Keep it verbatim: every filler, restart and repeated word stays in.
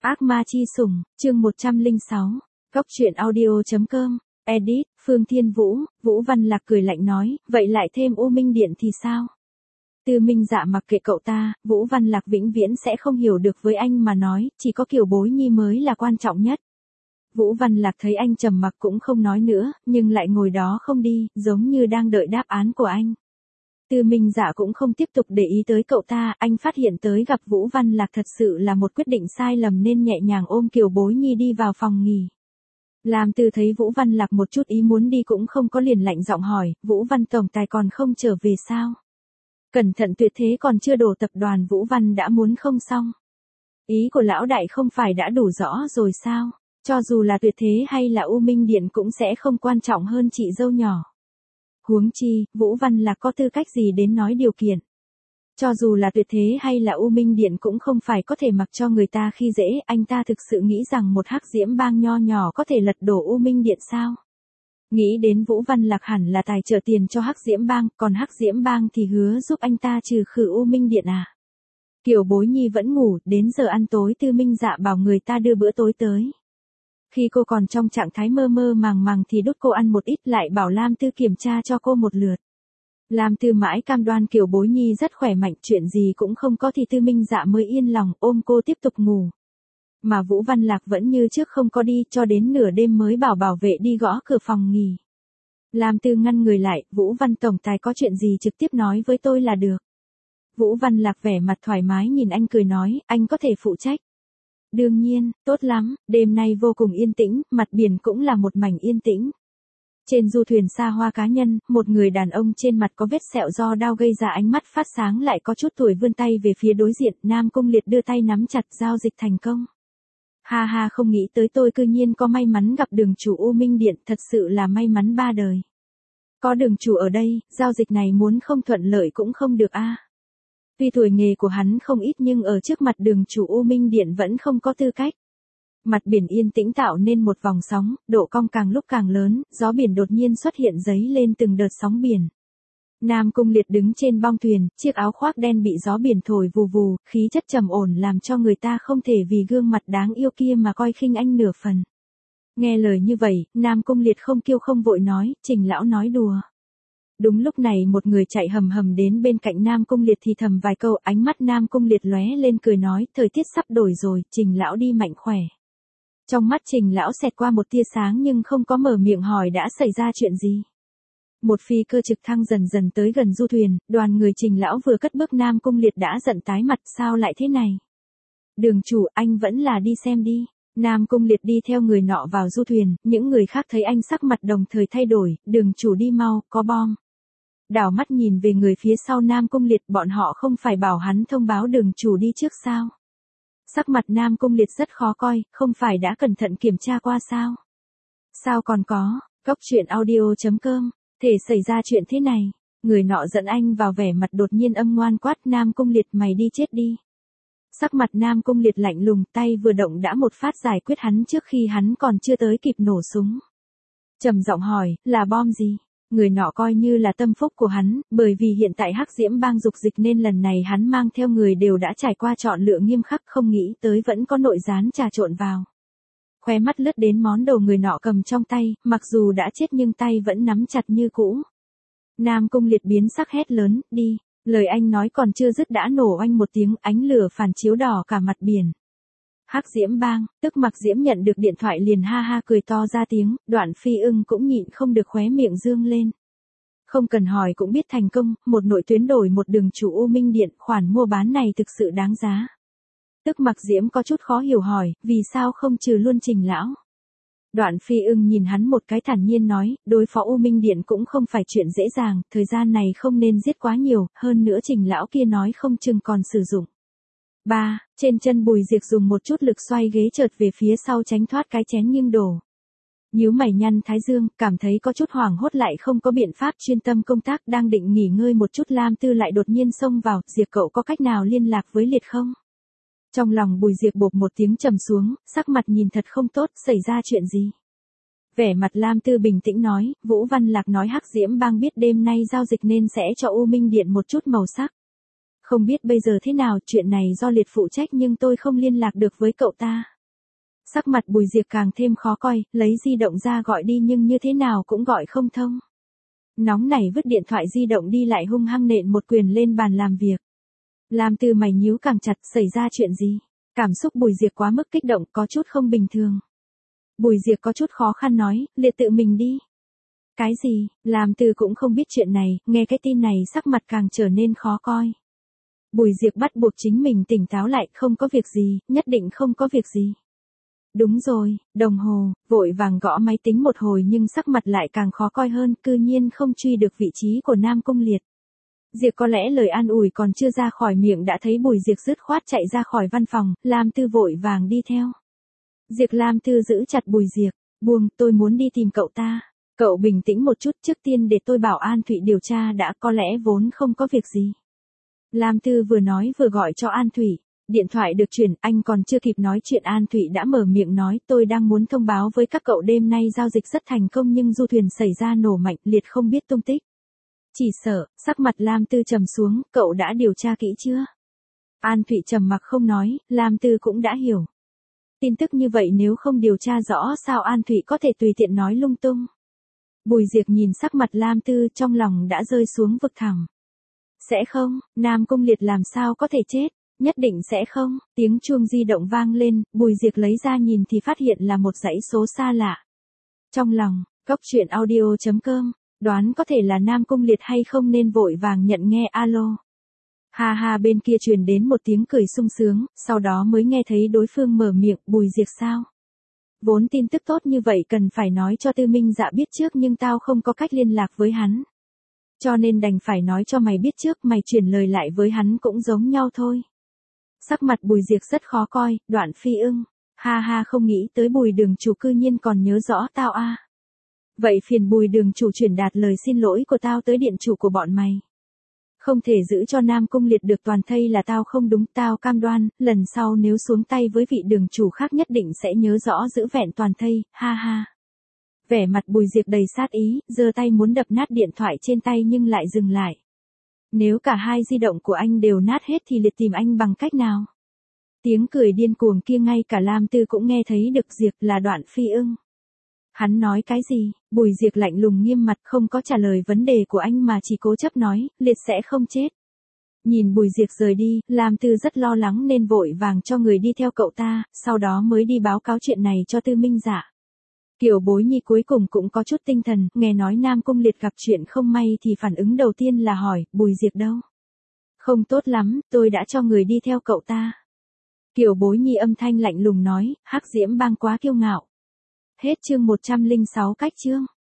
Ác ma chi sủng, chương một trăm lẻ sáu. Cóc truyện audio.com. Edit, Phương Thiên Vũ. Vũ Văn Lạc cười lạnh nói, vậy lại thêm U Minh Điện thì sao? Tư Minh Dạ mặc kệ cậu ta, Vũ Văn Lạc vĩnh viễn sẽ không hiểu được với anh mà nói, chỉ có Kiều Bối Nhi mới là quan trọng nhất. Vũ Văn Lạc thấy anh trầm mặc cũng không nói nữa, nhưng lại ngồi đó không đi, giống như đang đợi đáp án của anh. Tư Minh Dạ cũng không tiếp tục để ý tới cậu ta, anh phát hiện tới gặp Vũ Văn Lạc thật sự là một quyết định sai lầm nên nhẹ nhàng ôm Kiều Bối Nhi đi vào phòng nghỉ. Làm Tư thấy Vũ Văn Lạc một chút ý muốn đi cũng không có, liền lạnh giọng hỏi, Vũ Văn tổng tài còn không trở về sao? Cẩn thận tuyệt thế còn chưa đổ tập đoàn Vũ Văn đã muốn không xong. Ý của lão đại không phải đã đủ rõ rồi sao? Cho dù là tuyệt thế hay là U Minh Điện cũng sẽ không quan trọng hơn chị dâu nhỏ. Huống chi, Vũ Văn Lạc có tư cách gì đến nói điều kiện. Cho dù là tuyệt thế hay là U Minh Điện cũng không phải có thể mặc cho người ta khi dễ, anh ta thực sự nghĩ rằng một hắc diễm bang nho nhỏ có thể lật đổ U Minh Điện sao? Nghĩ đến Vũ Văn Lạc hẳn là tài trợ tiền cho hắc diễm bang, còn hắc diễm bang thì hứa giúp anh ta trừ khử U Minh Điện à? Kiều Bối Nhi vẫn ngủ, đến giờ ăn tối Tư Minh Dạ bảo người ta đưa bữa tối tới. Khi cô còn trong trạng thái mơ mơ màng màng thì đút cô ăn một ít, lại bảo Lam Tư kiểm tra cho cô một lượt. Lam Tư mãi cam đoan Kiều Bối Nhi rất khỏe mạnh, chuyện gì cũng không có thì Tư Minh Dạ mới yên lòng ôm cô tiếp tục ngủ. Mà Vũ Văn Lạc vẫn như trước không có đi, cho đến nửa đêm mới bảo bảo vệ đi gõ cửa phòng nghỉ. Lam Tư ngăn người lại, Vũ Văn tổng tài có chuyện gì trực tiếp nói với tôi là được. Vũ Văn Lạc vẻ mặt thoải mái nhìn anh cười nói, anh có thể phụ trách. Đương nhiên, tốt lắm, đêm nay vô cùng yên tĩnh, mặt biển cũng là một mảnh yên tĩnh. Trên du thuyền xa hoa cá nhân, một người đàn ông trên mặt có vết sẹo do đao gây ra, ánh mắt phát sáng lại có chút tuổi vươn tay về phía đối diện, Nam Cung Liệt đưa tay nắm chặt, giao dịch thành công. Ha ha, không nghĩ tới tôi cư nhiên có may mắn gặp đường chủ U Minh Điện, thật sự là may mắn ba đời. Có đường chủ ở đây, giao dịch này muốn không thuận lợi cũng không được a. Tuy tuổi nghề của hắn không ít nhưng ở trước mặt đường chủ U Minh Điện vẫn không có tư cách. Mặt biển yên tĩnh tạo nên một vòng sóng, độ cong càng lúc càng lớn, gió biển đột nhiên xuất hiện dấy lên từng đợt sóng biển. Nam Cung Liệt đứng trên bong thuyền, chiếc áo khoác đen bị gió biển thổi vù vù, khí chất trầm ổn làm cho người ta không thể vì gương mặt đáng yêu kia mà coi khinh anh nửa phần. Nghe lời như vậy, Nam Cung Liệt không kiêu không vội nói, Trình lão nói đùa. Đúng lúc này một người chạy hầm hầm đến bên cạnh Nam Cung Liệt thì thầm vài câu, ánh mắt Nam Cung Liệt lóe lên cười nói, thời tiết sắp đổi rồi, Trình lão đi mạnh khỏe. Trong mắt Trình lão xẹt qua một tia sáng nhưng không có mở miệng hỏi đã xảy ra chuyện gì. Một phi cơ trực thăng dần dần tới gần du thuyền, đoàn người Trình lão vừa cất bước Nam Cung Liệt đã giận tái mặt, sao lại thế này? Đường chủ, anh vẫn là đi xem đi. Nam Cung Liệt đi theo người nọ vào du thuyền, những người khác thấy anh sắc mặt đồng thời thay đổi, đường chủ đi mau, có bom. Đảo mắt nhìn về người phía sau Nam Cung Liệt, bọn họ không phải bảo hắn thông báo đường chủ đi trước sao? Sắc mặt Nam Cung Liệt rất khó coi, không phải đã cẩn thận kiểm tra qua sao? Sao còn có, Cóc truyện audio.com, thể xảy ra chuyện thế này, người nọ dẫn anh vào vẻ mặt đột nhiên âm ngoan quát Nam Cung Liệt mày đi chết đi. Sắc mặt Nam Cung Liệt lạnh lùng, tay vừa động đã một phát giải quyết hắn trước khi hắn còn chưa tới kịp nổ súng. Trầm giọng hỏi, là bom gì? Người nọ coi như là tâm phúc của hắn, bởi vì hiện tại hắc diễm bang dục dịch nên lần này hắn mang theo người đều đã trải qua chọn lựa nghiêm khắc, không nghĩ tới vẫn có nội gián trà trộn vào. Khóe mắt lướt đến món đồ người nọ cầm trong tay, mặc dù đã chết nhưng tay vẫn nắm chặt như cũ. Nam Cung Liệt biến sắc hét lớn, đi, lời anh nói còn chưa dứt đã nổ oanh một tiếng, ánh lửa phản chiếu đỏ cả mặt biển. Hắc Diễm Bang, tức Mặc Diễm nhận được điện thoại liền ha ha cười to ra tiếng, Đoạn Phi Ưng cũng nhịn không được khóe miệng dương lên. Không cần hỏi cũng biết thành công, một nội tuyến đổi một đường chủ U Minh Điện, khoản mua bán này thực sự đáng giá. Tức Mặc Diễm có chút khó hiểu hỏi, vì sao không trừ luôn Trình lão? Đoạn Phi Ưng nhìn hắn một cái thản nhiên nói, đối phó U Minh Điện cũng không phải chuyện dễ dàng, thời gian này không nên giết quá nhiều, hơn nữa Trình lão kia nói không chừng còn sử dụng. ba. Trên chân Bùi Diệp dùng một chút lực xoay ghế chợt về phía sau tránh thoát cái chén nghiêng đổ. Nhíu mày nhăn thái dương, cảm thấy có chút hoảng hốt lại không có biện pháp chuyên tâm công tác, đang định nghỉ ngơi một chút Lam Tư lại đột nhiên xông vào, Diệp cậu có cách nào liên lạc với Liệt không? Trong lòng Bùi Diệp bộp một tiếng trầm xuống, sắc mặt nhìn thật không tốt, xảy ra chuyện gì? Vẻ mặt Lam Tư bình tĩnh nói, Vũ Văn Lạc nói hắc diễm bang biết đêm nay giao dịch nên sẽ cho U Minh Điện một chút màu sắc. Không biết bây giờ thế nào, chuyện này do Liệt phụ trách nhưng tôi không liên lạc được với cậu ta. Sắc mặt Bùi Diệp càng thêm khó coi, lấy di động ra gọi đi nhưng như thế nào cũng gọi không thông. Nóng nảy vứt điện thoại di động đi lại hung hăng nện một quyền lên bàn làm việc. Lam Tư mày nhíu càng chặt, xảy ra chuyện gì? Cảm xúc Bùi Diệp quá mức kích động, có chút không bình thường. Bùi Diệp có chút khó khăn nói, liệt tự mình đi. Cái gì? Lam Tư cũng không biết chuyện này, nghe cái tin này sắc mặt càng trở nên khó coi. Bùi Diệp bắt buộc chính mình tỉnh táo lại, không có việc gì, nhất định không có việc gì. Đúng rồi, đồng hồ, vội vàng gõ máy tính một hồi nhưng sắc mặt lại càng khó coi hơn, cư nhiên không truy được vị trí của Nam Cung Liệt. Diệp có lẽ lời an ủi còn chưa ra khỏi miệng đã thấy Bùi Diệp dứt khoát chạy ra khỏi văn phòng, Lam Tư vội vàng đi theo. Diệp Lam Tư giữ chặt Bùi Diệp, buông, tôi muốn đi tìm cậu ta. Cậu bình tĩnh một chút, trước tiên để tôi bảo An Thụy điều tra đã, có lẽ vốn không có việc gì. Lam Tư vừa nói vừa gọi cho An Thụy. Điện thoại được chuyển, anh còn chưa kịp nói chuyện An Thụy đã mở miệng nói, tôi đang muốn thông báo với các cậu đêm nay giao dịch rất thành công nhưng du thuyền xảy ra nổ mạnh, Liệt không biết tung tích. Chỉ sợ, sắc mặt Lam Tư trầm xuống, cậu đã điều tra kỹ chưa? An Thụy trầm mặc không nói, Lam Tư cũng đã hiểu. Tin tức như vậy nếu không điều tra rõ sao An Thụy có thể tùy tiện nói lung tung. Bùi Diệp nhìn sắc mặt Lam Tư trong lòng đã rơi xuống vực thẳm. Sẽ không, Nam Cung Liệt làm sao có thể chết, nhất định sẽ không, tiếng chuông di động vang lên, Bùi Diệp lấy ra nhìn thì phát hiện là một dãy số xa lạ. Trong lòng, cốc truyện audio chấm com, đoán có thể là Nam Cung Liệt hay không nên vội vàng nhận nghe alo. Ha ha bên kia truyền đến một tiếng cười sung sướng, sau đó mới nghe thấy đối phương mở miệng, Bùi Diệp sao? Vốn tin tức tốt như vậy cần phải nói cho Tư Minh Dạ biết trước nhưng tao không có cách liên lạc với hắn. Cho nên đành phải nói cho mày biết trước, mày chuyển lời lại với hắn cũng giống nhau thôi. Sắc mặt Bùi Diệp rất khó coi, Đoạn Phi ưng, ha ha không nghĩ tới Bùi đường chủ cư nhiên còn nhớ rõ tao a. À. Vậy phiền Bùi đường chủ chuyển đạt lời xin lỗi của tao tới điện chủ của bọn mày. Không thể giữ cho Nam Cung Liệt được toàn thây là tao không đúng, tao cam đoan, lần sau nếu xuống tay với vị đường chủ khác nhất định sẽ nhớ rõ giữ vẹn toàn thây, ha ha. Vẻ mặt Bùi Diệp đầy sát ý, giơ tay muốn đập nát điện thoại trên tay nhưng lại dừng lại. Nếu cả hai di động của anh đều nát hết thì Liệt tìm anh bằng cách nào? Tiếng cười điên cuồng kia ngay cả Lam Tư cũng nghe thấy được, Diệp là Đoạn Phi ưng. Hắn nói cái gì? Bùi Diệp lạnh lùng nghiêm mặt không có trả lời vấn đề của anh mà chỉ cố chấp nói, Liệt sẽ không chết. Nhìn Bùi Diệp rời đi, Lam Tư rất lo lắng nên vội vàng cho người đi theo cậu ta, sau đó mới đi báo cáo chuyện này cho Tư Minh Dạ. Kiều Bối Nhi cuối cùng cũng có chút tinh thần, nghe nói Nam Cung Liệt gặp chuyện không may thì phản ứng đầu tiên là hỏi, Bùi Diệp đâu? Không tốt lắm, tôi đã cho người đi theo cậu ta. Kiều Bối Nhi âm thanh lạnh lùng nói, Hắc Diễm Bang quá kiêu ngạo. Hết chương một trăm lẻ sáu cách chương.